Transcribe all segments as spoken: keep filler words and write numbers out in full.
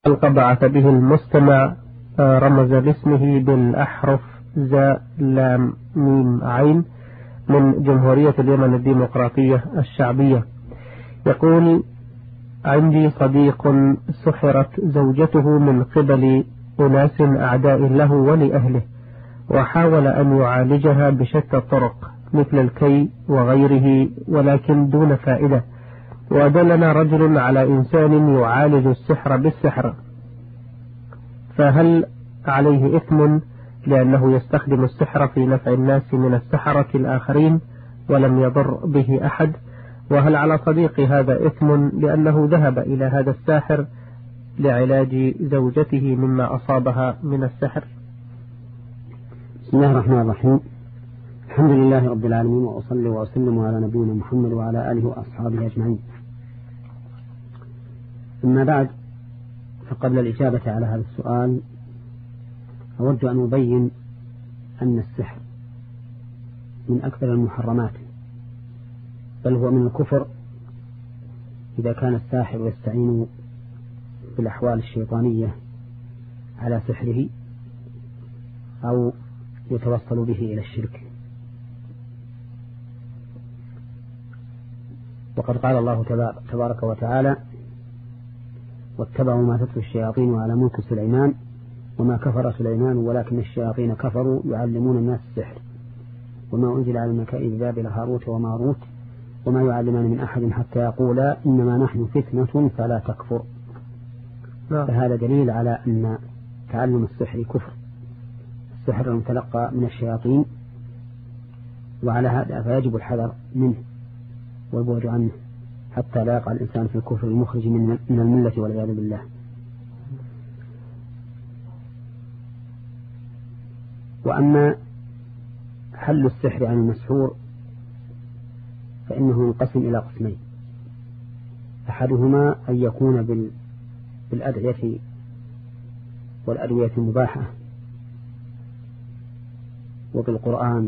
حلقة بعث به المستمع رمز باسمه بالأحرف زاء لام ميم عين من جمهورية اليمن الديمقراطية الشعبية. يقول: عندي صديق سحرت زوجته من قبل أناس أعداء له ولأهله، وحاول أن يعالجها بشتى الطرق مثل الكي وغيره ولكن دون فائدة، ودلنا رجل على إنسان يعالج السحر بالسحر، فهل عليه إثم لأنه يستخدم السحر في نفع الناس من السحرة الآخرين ولم يضر به أحد؟ وهل على صديق هذا إثم لأنه ذهب إلى هذا الساحر لعلاج زوجته مما أصابها من السحر؟ بسم الله الرحمن الرحيم. الحمد لله رب العالمين، وأصلي وأسلم على نبينا محمد وعلى آله وأصحابه أجمعين. أما بعد، فقبل الإجابة على هذا السؤال أود أن أبين أن السحر من أكثر المحرمات، بل هو من الكفر إذا كان الساحر يستعين بالأحوال الشيطانية على سحره أو يتوصل به إلى الشرك. وقد قال الله تبارك وتعالى: واتبعوا ما تتلو الشياطين على ملك سليمان وما كفر سليمان ولكن الشياطين كفروا يعلمون الناس السحر وما أنزل على الملكين ببابل هاروت وماروت وما يعلمان من أحد حتى يقولا إنما نحن فتنة فلا تكفر. فهذا دليل على أن تعلم السحر كفر، السحر المتلقى من الشياطين، وعلى هذا فيجب الحذر منه والبعد عنه حتى لا يقع الإنسان في الكفر المخرج من الملة والعياذ بالله. وأما حل السحر عن المسحور فإنه ينقسم إلى قسمين: أحدهما أن يكون بالأدعية والأدوية المباحة وبالقرآن،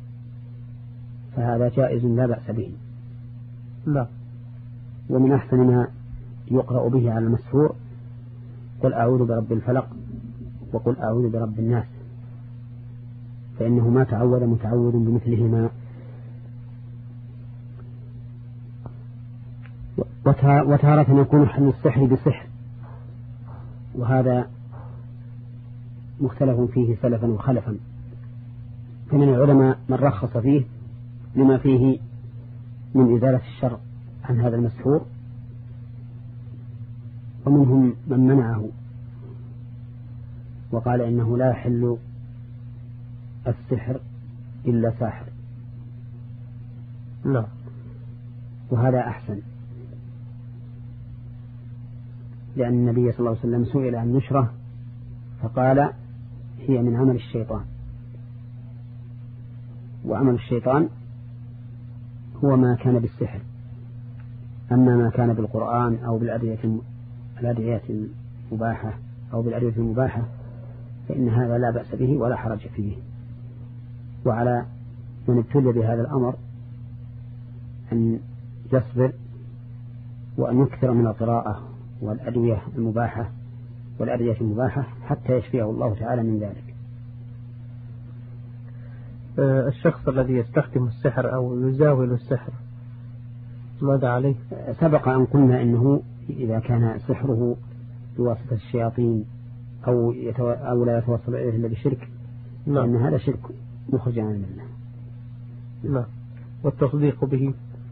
فهذا جائز لا بأس به. لا. ومن أحسن ما يقرأ به على المسحور: قل أعوذ برب الفلق وقل أعوذ برب الناس، فإنه ما تعود متعود بمثلهما. وتارة يكون حل السحر بسحر، وهذا مختلف فيه سلفا وخلفا، فمن العلماء من رخص فيه لما فيه من إزالة الشر عن هذا المسحور، ومنهم من منعه وقال إنه لا يحل السحر إلا ساحر. لا. وهذا أحسن، لأن النبي صلى الله عليه وسلم سئل عن نشرة فقال: هي من عمل الشيطان، وعمل الشيطان هو ما كان بالسحر، أما ما كان بالقرآن أو بالأدعية الأدعية المباحة أو بالأدعية المباحة فإن هذا لا بأس به ولا حرج فيه. وعلى من ابتلي بهذا الأمر أن يصبر وأن يكثر من القراءة والأدعية المباحة والأدعية المباحة حتى يشفيه الله تعالى من ذلك. الشخص الذي يستخدم السحر أو يزاول السحر ماذا عليه؟ سبق أن قلنا إنه إذا كان سحره بواسطة الشياطين أو, يتو... أو لا يتوصل إليه إلا بشرك، لأن هذا شرك مخرج عن الملة. لا. والتصديق به؟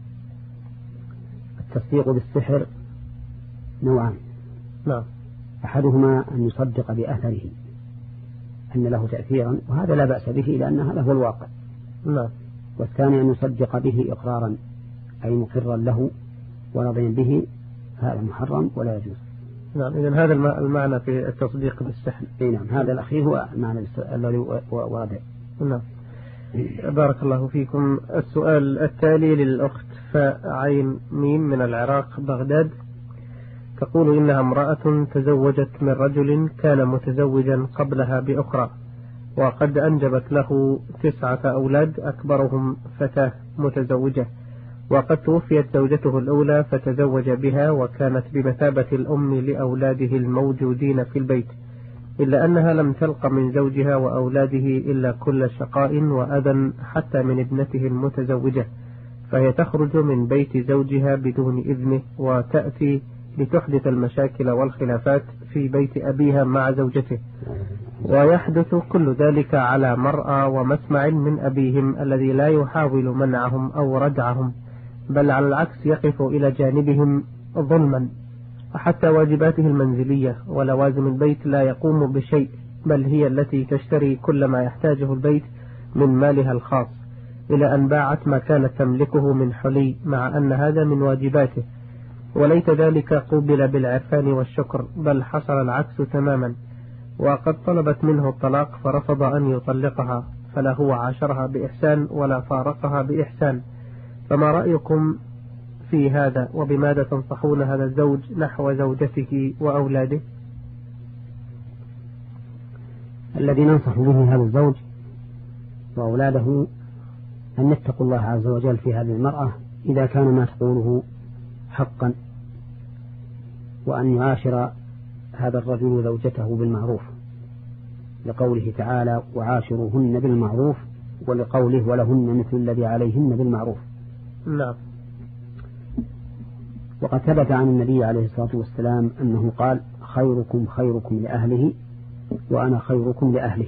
التصديق بالسحر نوعان. لا. أحدهما أن يصدق بأثره أن له تأثيرا، وهذا لا بأس به لأن هذا هو الواقع. لا. والثاني أن يصدق به إقرارا أي مقرا له ورضيا به، هذا محرم ولا يجوز. نعم. إذن هذا المعنى في التصديق بالسحر. نعم، هذا الأخير هو المعنى الذي ورد. نعم. بارك الله فيكم. السؤال التالي للأخت فعين ميم من العراق بغداد، تقول إنها امرأة تزوجت من رجل كان متزوجا قبلها بأخرى، وقد أنجبت له تسعة أولاد أكبرهم فتاة متزوجة، وقد توفيت زوجته الأولى فتزوج بها وكانت بمثابة الأم لأولاده الموجودين في البيت، إلا أنها لم تلق من زوجها وأولاده إلا كل شقاء وأذى حتى من ابنته المتزوجة، فهي تخرج من بيت زوجها بدون إذنه وتأتي لتحدث المشاكل والخلافات في بيت أبيها مع زوجته، ويحدث كل ذلك على مرأى ومسمع من أبيهم الذي لا يحاول منعهم أو ردعهم، بل على العكس يقف إلى جانبهم ظلما، وحتى واجباته المنزلية ولوازم البيت لا يقوم بشيء، بل هي التي تشتري كل ما يحتاجه البيت من مالها الخاص، إلى أن باعت ما كانت تملكه من حلي، مع أن هذا من واجباته. وليت ذلك قوبل بالعرفان والشكر، بل حصل العكس تماما، وقد طلبت منه الطلاق فرفض أن يطلقها، فلا هو عاشرها بإحسان ولا فارقها بإحسان. فما رأيكم في هذا، وبماذا تنصحون هذا الزوج نحو زوجته وأولاده؟ الذي ننصح به هذا الزوج وأولاده أن يتقوا الله عز وجل في هذه المرأة إذا كان ما تقوله حقا، وأن يعاشر هذا الرجل زوجته بالمعروف، لقوله تعالى وعاشروهن بالمعروف، ولقوله ولهن مثل الذي عليهن بالمعروف. نعم. وقد ثبت عن النبي عليه الصلاة والسلام أنه قال خيركم خيركم لأهله وأنا خيركم لأهله،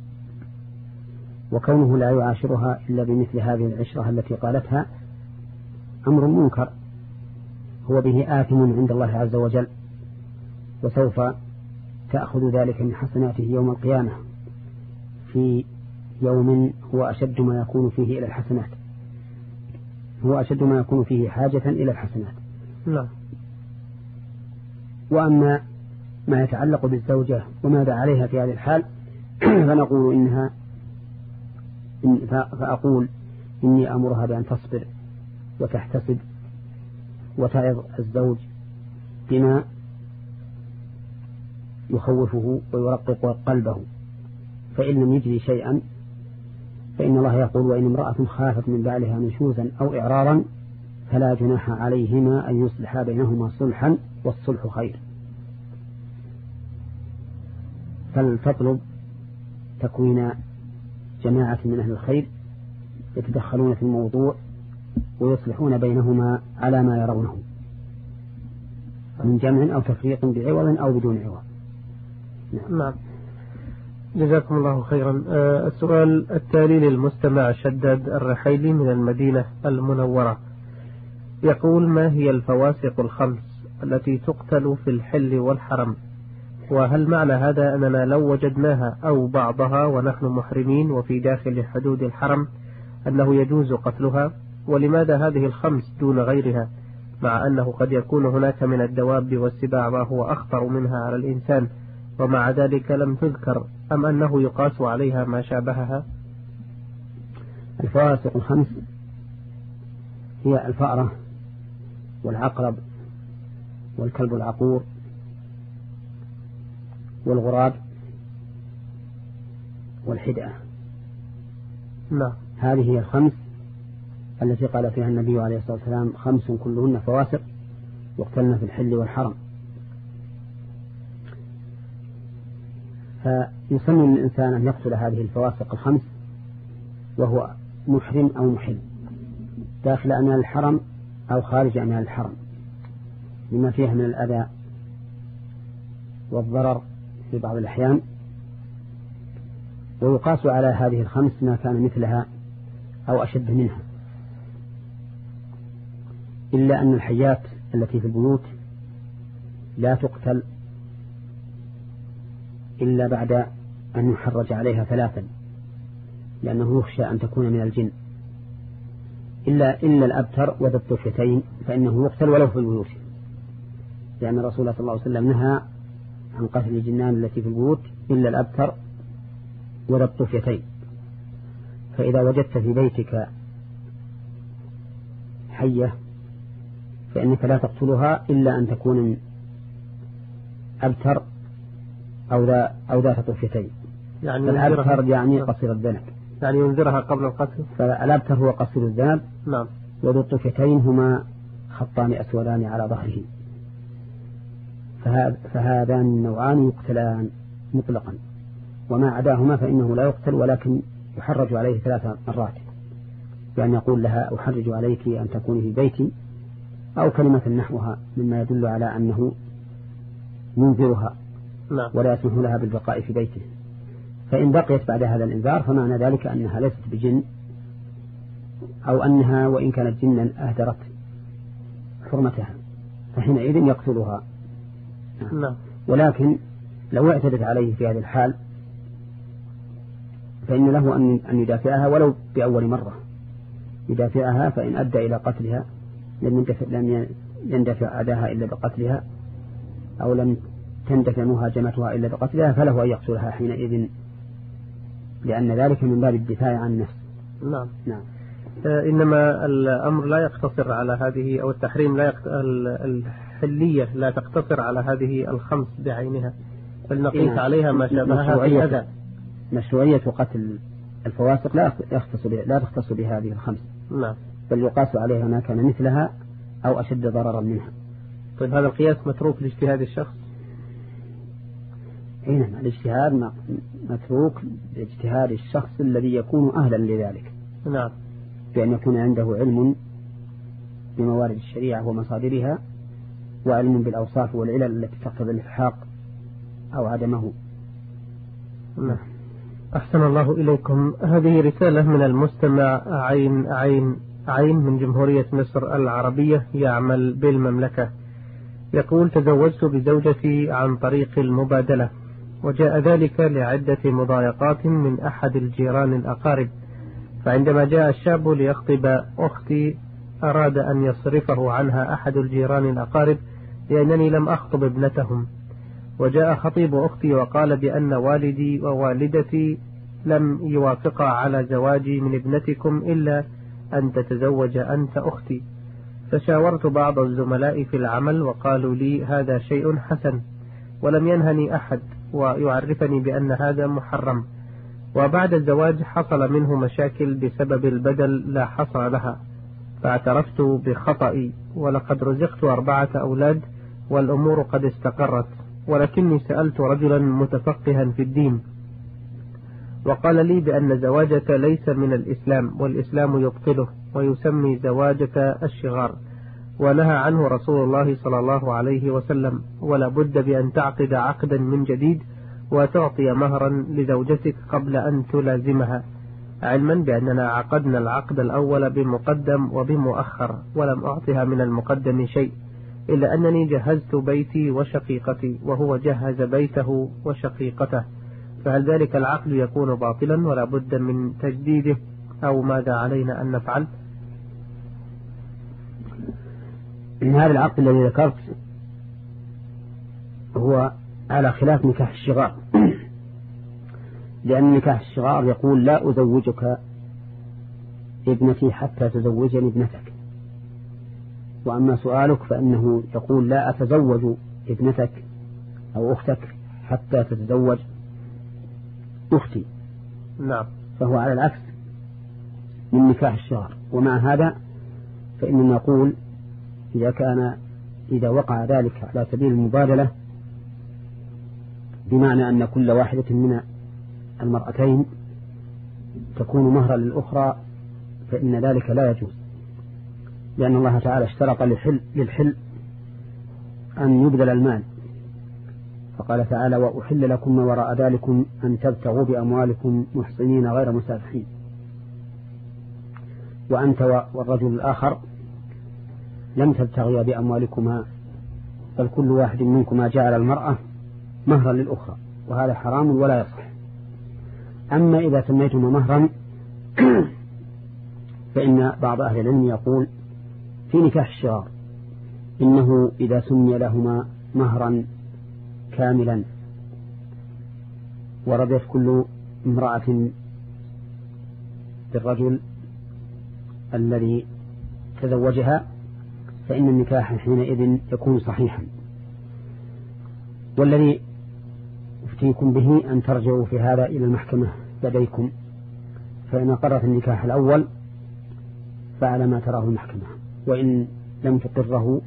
وكونه لا يعاشرها إلا بمثل هذه العشرة التي قالتها أمر منكر هو به آثم عند الله عز وجل، وسوف تأخذ ذلك من حسناته يوم القيامة في يوم هو أشد ما يكون فيه إلى الحسنات، هو أشد ما يكون فيه حاجة إلى الحسنات. لا. وأما ما يتعلق بالزوجة وماذا عليها في هذه الحال فنقول إنها إن فأقول إني أمرها بأن تصبر وتحتسب وتعظ الزوج بما يخوفه ويرقق قلبه، فإن لم يجري شيئا فإن الله يقول وإن امرأة خافت من بعلها نشوزا أو إعرارا فلا جناح عليهما أن يصلحا بينهما صلحا والصلح خير. فلتطلب تكوين جماعة من أهل الخير يتدخلون في الموضوع ويصلحون بينهما على ما يرونه من جمع أو تفريق بعوض أو بدون عوض. نعم. نعم. جزاكم الله خيرا. آه السؤال التالي للمستمع شداد الرحيلي من المدينة المنورة، يقول ما هي الفواسق الخمس التي تقتل في الحل والحرم؟ وهل معنى هذا أننا لو وجدناها أو بعضها ونحن محرمين وفي داخل حدود الحرم أنه يجوز قتلها؟ ولماذا هذه الخمس دون غيرها، مع أنه قد يكون هناك من الدواب والسباع ما هو أخطر منها على الإنسان ومع ذلك لم تذكر، أم أنه يقاس عليها ما شابهها؟ الفواسق الخمس هي الفأرة والعقرب والكلب العقور والغراب والحدأة. لا. هذه هي الخمس التي قال فيها النبي عليه الصلاة والسلام خمس كلهن فواسق يقتلن في الحل والحرم. فيسمى الإنسان أن يقتل هذه الفواسق الخمس وهو محرم أو محل داخل أميال الحرم أو خارج أميال الحرم، لما فيها من الأذى والضرر في بعض الأحيان. ويقاس على هذه الخمس ما كان مثلها أو أشد منها، إلا أن الحيات التي في البيوت لا تقتل إلا بعد أن يحرج عليها ثلاثا، لأنه يخشى أن تكون من الجن، إلا إلا الأبتر وذا الطفيتين فإنه يقتل ولو في البيوت، لأن الرسول صلى الله عليه وسلم نهى عن قتل الجنان التي في البيوت إلا الأبتر وذا الطفيتين. فإذا وجدت في بيتك حية فإنك لا تقتلها إلا أن تكون أبتر أو ذا أو ذات طفيتين. يعني الأبتر يعني قصير الذنب، يعني ينذرها قبل القتل. فالأبتر هو قصير الذنب. نعم. وذو الطفتين هما خطان أسودان على ظهره، فهذان النوعان يقتلان مطلقا، وما عداهما فإنه لا يقتل ولكن يحرج عليه ثلاث مرات، بأن يقول لها أحرج عليك أن تكوني في بيتي، أو كلمة نحوها مما يدل على أنه ينذرها ولا يسمح لها بالبقاء في بيته. فإن بقيت بعد هذا الإنذار فمعنى ذلك أنها ليست بجن، أو أنها وإن كانت جنا أهدرت حرمتها، فحينئذ يقتلها. نعم. ولكن لو اعتدت عليه في هذه الحال فإن له أن يدافعها ولو بأول مرة، يدافعها، فإن أدى إلى قتلها لم يندفع, لم يندفع أداها إلا بقتلها، أو لم تندفع مهاجمتها إلا بقتلها، فله أن يقتلها حينئذ، لأن ذلك من باب الدفاع عن النفس. نعم. نعم. آه إنما الأمر لا يقتصر على هذه، أو التحريم لا يقت... الحلية لا تقتصر على هذه الخمس بعينها، بل نقيس نعم. عليها ما شابهها في الأذى. مشروعية قتل الفواسق لا يختص بها، لا تختص بهذه الخمس. نعم. بل يقاس عليها ما كان مثلها أو أشد ضررا منها. طيب هذا القياس متروك لاجتهاد الشخص؟ أي نعم، الاجتهاد متروك لاجتهاد الشخص الذي يكون أهلا لذلك. نعم. بأن يكون عنده علم بموارد الشريعة ومصادرها، وعلم بالأوصاف والعلل التي تقتضي الإلحاق أو عدمه. نعم. أحسن الله إليكم. هذه رسالة من المستمع عين عين عين من جمهورية مصر العربية، يعمل بالمملكة. يقول: تزوجت بزوجتي عن طريق المبادلة، وجاء ذلك لعدة مضايقات من أحد الجيران الأقارب، فعندما جاء الشاب ليخطب أختي أراد أن يصرفه عنها أحد الجيران الأقارب لأنني لم أخطب ابنتهم، وجاء خطيب أختي وقال بأن والدي ووالدتي لم يوافقا على زواجي من ابنتكم إلا أن تتزوج أنت أختي. فشاورت بعض الزملاء في العمل وقالوا لي هذا شيء حسن، ولم ينهني أحد ويعرفني بأن هذا محرم. وبعد الزواج حصل منه مشاكل بسبب البدل لا حصر لها، فاعترفت بخطئي، ولقد رزقت أربعة أولاد والأمور قد استقرت، ولكني سألت رجلا متفقها في الدين وقال لي بأن زواجك ليس من الإسلام، والإسلام يبطله ويسمي زواجك الشغار، ونهى عنه رسول الله صلى الله عليه وسلم، ولا بد بأن تعقد عقدا من جديد وتعطي مهرا لزوجتك قبل أن تلازمها، علما بأننا عقدنا العقد الأول بمقدم وبمؤخر، ولم أعطها من المقدم شيء، إلا أنني جهزت بيتي وشقيقتي وهو جهز بيته وشقيقته، فهل ذلك العقد يكون باطلا ولا بد من تجديده، أو ماذا علينا أن نفعل؟ إن هذا العقد الذي ذكرت هو على خلاف نكاح الشغار، لأن نكاح الشغار يقول لا أزوجك ابنتي حتى تزوجني ابنتك، وأما سؤالك فإنه يقول لا أتزوج ابنتك أو أختك حتى تتزوج أختي. نعم. فهو على العكس من نكاح الشغار. ومع هذا فإننا نقول إذا كان إذا وقع ذلك على سبيل المبادلة، بمعنى أن كل واحدة من المرأتين تكون مهرا للأخرى، فإن ذلك لا يجوز، لأن الله تعالى اشترط للحل, للحل أن يبذل المال، فقال تعالى وأحل لكم ما وراء ذلكم أن تبتغوا بأموالكم محصنين غير مسافحين. وأنت والرجل الآخر لم تبتغيا بأموالكما، بل كل واحد منكما جعل المرأة مهرا للأخرى، وهذا حرام ولا يصح. أما إذا سميتما مهرا فإن بعض أهل العلم يقول في نكاح الشغار إنه إذا سمي لهما مهرا كاملا ورضيت كل امرأة بالرجل الذي تزوجها فإن النكاح حينئذ يكون صحيحا. والذي أفتيكم به أن ترجعوا في هذا إلى المحكمة لديكم، فإن أقرت النكاح الأول فعلى ما تراه المحكمة، وإن لم تقره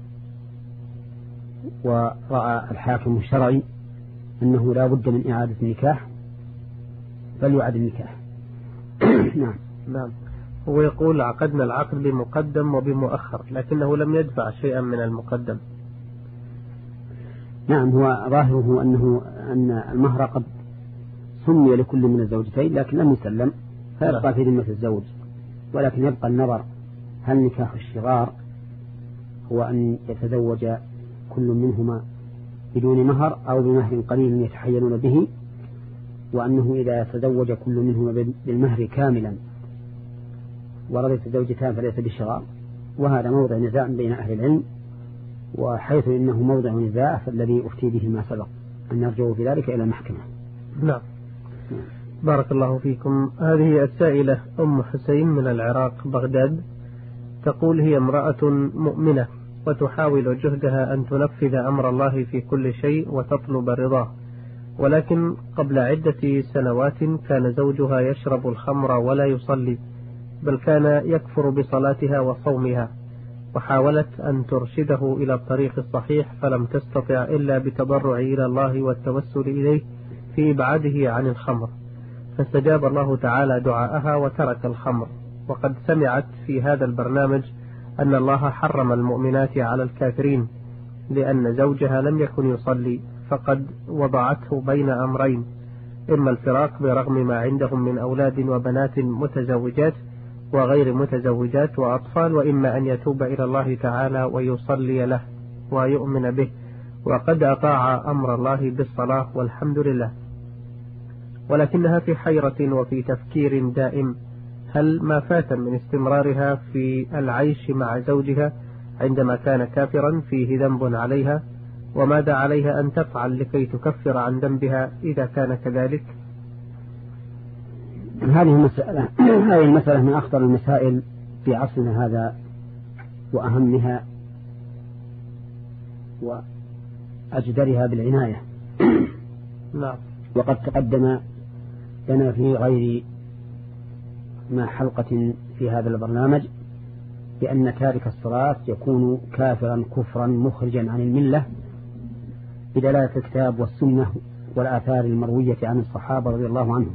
ورأى الحاكم الشرعي أنه لا بد من إعادة النكاح فليعد النكاح. نعم. نعم. هو يقول عقدنا العقد بمقدم وبمؤخر لكنه لم يدفع شيئا من المقدم. نعم، هو ظاهره أنه أن المهر قد سمي لكل من الزوجتين لكن لم يسلم فيبقى في ذمة الزوج، ولكن يبقى النظر هل نكاح الشغار هو أن يتزوج كل منهما بدون مهر أو بمهر قليل يتحيلون به، وأنه إذا تزوج كل منهما بالمهر كاملا ورضت الزوجتان فليس بالشغار، وهذا موضع نزاع بين أهل العلم، وحيث إنه موضع نزاع فالذي أفتي به ما سبق أن نرجو في ذلك إلى المحكمة. نعم. بارك الله فيكم. هذه السائلة أم حسين من العراق بغداد تقول هي امرأة مؤمنة وتحاول جهدها أن تنفذ أمر الله في كل شيء وتطلب رضاه، ولكن قبل عدة سنوات كان زوجها يشرب الخمر ولا يصلي، بل كان يكفر بصلاتها وصومها، وحاولت أن ترشده إلى الطريق الصحيح فلم تستطع إلا بتضرع إلى الله والتوسل إليه في إبعاده عن الخمر، فاستجاب الله تعالى دعاءها وترك الخمر. وقد سمعت في هذا البرنامج أن الله حرم المؤمنات على الكافرين لأن زوجها لم يكن يصلي، فقد وضعته بين أمرين: إما الفراق برغم ما عندهم من أولاد وبنات متزوجات وغير متزوجات وأطفال، وإما أن يتوب إلى الله تعالى ويصلي له ويؤمن به، وقد أطاع أمر الله بالصلاة والحمد لله، ولكنها في حيرة وفي تفكير دائم: هل ما فات من استمرارها في العيش مع زوجها عندما كان كافرا فيه ذنب عليها؟ وماذا عليها أن تفعل لكي تكفر عن ذنبها إذا كان كذلك؟ هذه المسألة هذه المسألة من أخطر المسائل في عصرنا هذا وأهمها وأجدرها بالعناية. نعم. وقد تقدم لنا في غير ما حلقة في هذا البرنامج بأن تارك الصلاة يكون كافرا كفرا مخرجا عن الملة بدلالة الكتاب والسنة والآثار المروية عن الصحابة رضي الله عنهم.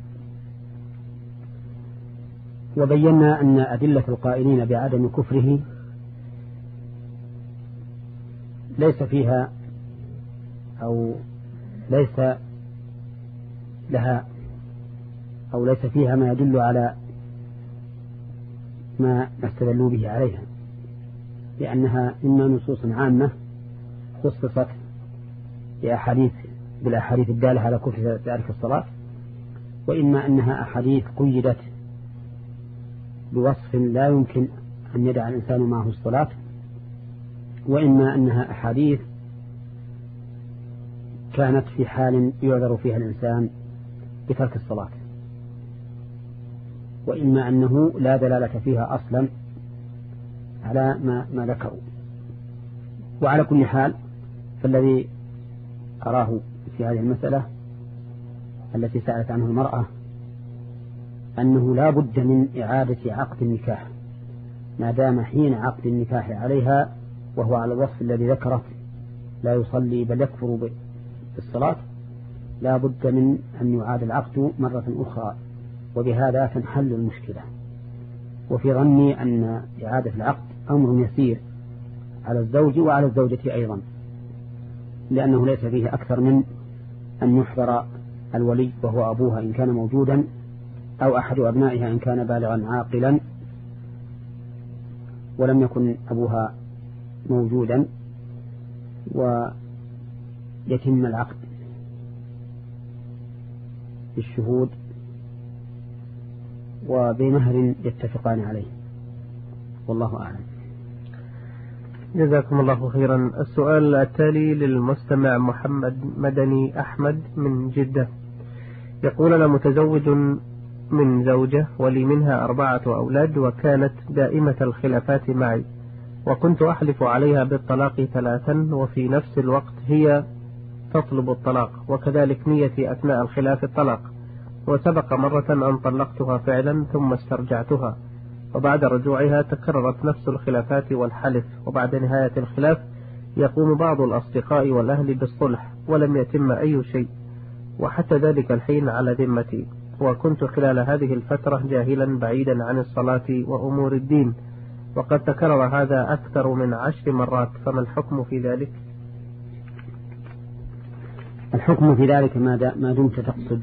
وبينا أن أدلة القائلين بعدم كفره ليس فيها أو ليس لها أو ليس فيها ما يدل على ما استدلوا به عليها، لأنها إما نصوص عامة خصصت بأحاديث بالأحاديث الدالة على كفر تارك الصلاة، وإما أنها أحاديث قيدت بوصف لا يمكن أن يدع الإنسان معه الصلاة، وإما أنها أحاديث كانت في حال يعذر فيها الإنسان بترك الصلاة، وإما أنه لا دلالة فيها أصلا على ما, ما ذكروا. وعلى كل حال فالذي أراه في هذه المسألة التي سألت عنه المرأة أنه لا بد من إعادة عقد النكاح ما دام حين عقد النكاح عليها وهو على الوصف الذي ذكرت لا يصلي بل يكفر بالصلاة، لا بد من أن يعاد العقد مرة أخرى، وبهذا تنحل المشكلة. وفي ظني أن إعادة العقد أمر يسير على الزوج وعلى الزوجة أيضا، لأنه ليس فيه أكثر من أن يحضر الولي وهو أبوها إن كان موجودا أو أحد أبنائها إن كان بالغا عاقلا ولم يكن أبوها موجودا، ويتم العقد بالشهود وبمهر يتفقان عليه، والله أعلم. جزاكم الله خيرا. السؤال التالي للمستمع محمد مدني أحمد من جدة، يقول: أنا متزوج من زوجة ولي منها أربعة أولاد، وكانت دائمة الخلافات معي، وكنت أحلف عليها بالطلاق ثلاثا وفي نفس الوقت هي تطلب الطلاق، وكذلك نيتي أثناء الخلاف الطلاق، وسبق مرة أن طلقتها فعلا ثم استرجعتها، وبعد رجوعها تكررت نفس الخلافات والحلف، وبعد نهاية الخلاف يقوم بعض الأصدقاء والأهل بالصلح ولم يتم أي شيء، وحتى ذلك الحين على ذمتي، وكنت خلال هذه الفترة جاهلا بعيدا عن الصلاة وأمور الدين، وقد تكرر هذا أكثر من عشر مرات، فما الحكم في ذلك؟ الحكم في ذلك ما دمت تقصد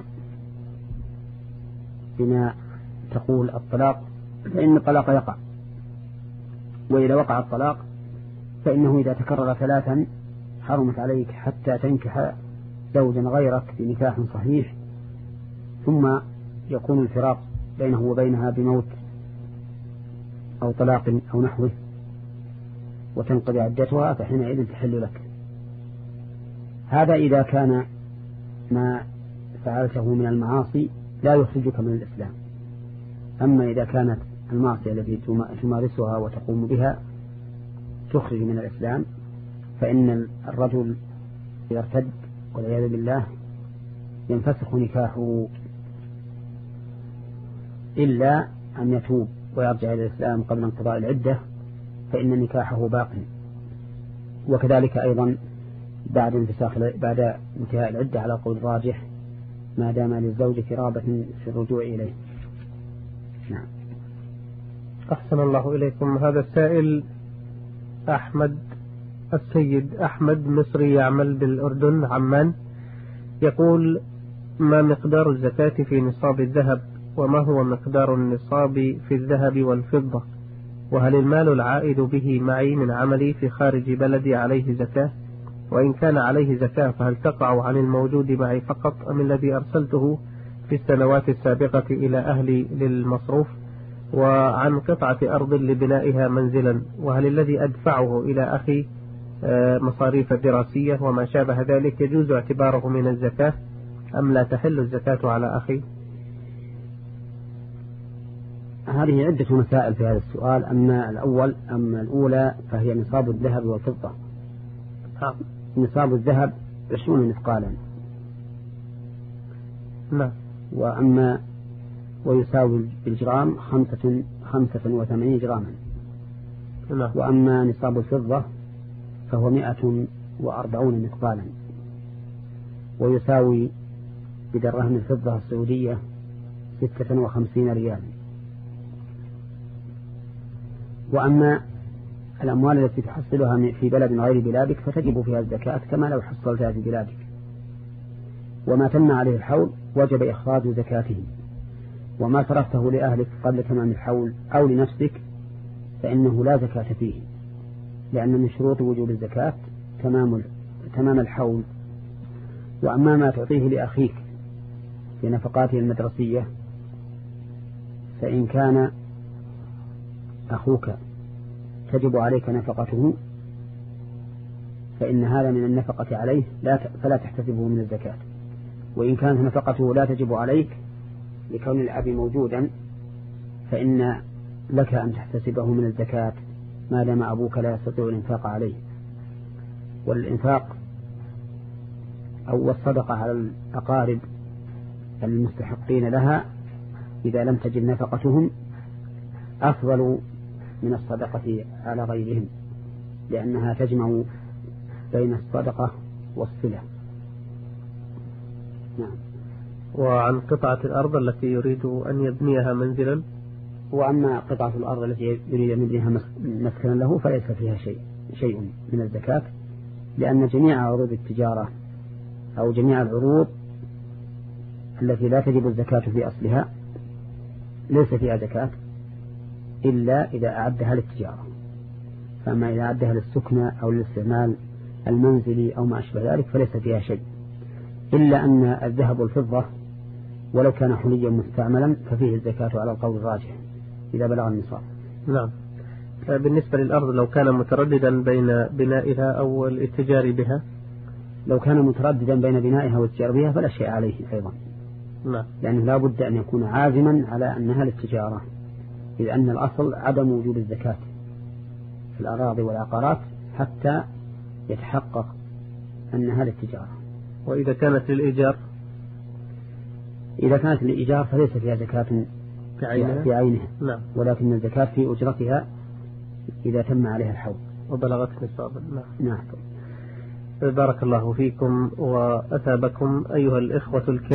بما تقول الطلاق فإن الطلاق يقع، وإذا وقع الطلاق فإنه إذا تكرر ثلاثا حرمت عليك حتى تنكح زوجا غيرك بنكاح صحيح، ثم يكون الفراق بينه وبينها بموت أو طلاق أو نحوه وتنقضي عدتها، فحينئذ تحل لك. هذا إذا كان ما فعلته من المعاصي لا يخرجك من الإسلام. أما إذا كانت المعصية التي تمارسها وتقوم بها تخرج من الإسلام، فإن الرجل إذا ارتد والعياذ بالله ينفسخ نكاحه إلا أن يتوب ويرجع إلى الإسلام قبل انقضاء العدة، فإن نكاحه باق. وكذلك أيضا بعد انفساخ بعد انتهاء العدة على قول راجح ما دام للزوج رغبة في الرجوع إليه. نعم. أحسن الله إليكم. هذا السائل أحمد السيد أحمد مصري يعمل بالأردن عمان، يقول: ما مقدار الزكاة في نصاب الذهب؟ وما هو مقدار النصاب في الذهب والفضة؟ وهل المال العائد به معي من عملي في خارج بلدي عليه زكاة؟ وإن كان عليه زكاة فهل تقع عن الموجود معي فقط أم الذي أرسلته في السنوات السابقة إلى أهلي للمصروف؟ وعن قطعة أرض لبنائها منزلا، وهل الذي أدفعه إلى أخي مصاريف دراسية وما شابه ذلك يجوز اعتباره من الزكاة أم لا تحل الزكاة على أخي؟ هذه عدة مسائل في هذا السؤال. أما الأول أما الأولى فهي نصاب الذهب والفضة. نصاب الذهب عشرون مثقالا. نعم. وأما ويساوي بالجرام خمسة خمسة وثمانين جراما. نعم. وأما نصاب الفضة فهو مئة وأربعون مثقالا، ويساوي بدرهم الفضة السعودية ستة وخمسين ريالا. وأما الأموال التي تحصلها في بلد غير بلادك فتجب فيها الزكاة كما لو حصلتها في بلادك. وما تم عليه الحول وجب إخراج زكاته. وما صرفته لأهلك قبل تمام الحول أو لنفسك فإنه لا زكاة فيه، لأن من شروط وجوب الزكاة تمام تمام الحول. وأما ما تعطيه لأخيك في نفقاته المدرسية فإن كان أخوك تجب عليك نفقته فإن هذا من النفقة عليه لا فلا تحتسبه من الزكاة. وإن كانت نفقته لا تجب عليك لكون الأب موجودا فإن لك أن تحتسبه من الزكاة ما دام أبوك لا يستطيع الإنفاق عليه. والإنفاق أو الصدقة على الأقارب المستحقين لها إذا لم تجد نفقتهم أفضل من الصدقة على غيرهم، لأنها تجمع بين الصدقة والصلة. نعم. وعن قطعة الأرض التي يريد أن يبنيها منزلا؟ وأما قطعة الأرض التي يريد أن يبنيها مسكنا له فليس فيها شيء شيء من الزكاة، لأن جميع عروض التجارة أو جميع العروض التي لا تجب الزكاة في أصلها ليس فيها زكاة إلا إذا أعدها للتجارة. فأما إذا أعدها للسكنة أو للاستعمال المنزلي أو ما أشبه ذلك فليس فيها شيء، إلا أن الذهب والفضة ولو كان حليا مستعملا ففيه الزكاة على القول الراجح إذا بلغ النصاب. نعم. بالنسبة للأرض لو كان مترددا بين بنائها أو الاتجار بها؟ لو كان مترددا بين بنائها والاتجار بها فلا شيء عليه أيضا. نعم. لأنه لا بد أن يكون عازما على أنها للتجارة، إذ أن الأصل عدم وجود الزكاة في الأراضي والعقارات حتى يتحقق أنها للتجارة. وإذا كانت للإيجار؟ إذا كانت للإيجار فليس فيها زكاة بعينها, في عينها. نعم. ولكن الزكاة في أجرتها إذا تم عليها الحول وبلغت نصابا. نعم. نعم. بارك الله فيكم وأثابكم أيها الإخوة الكرام.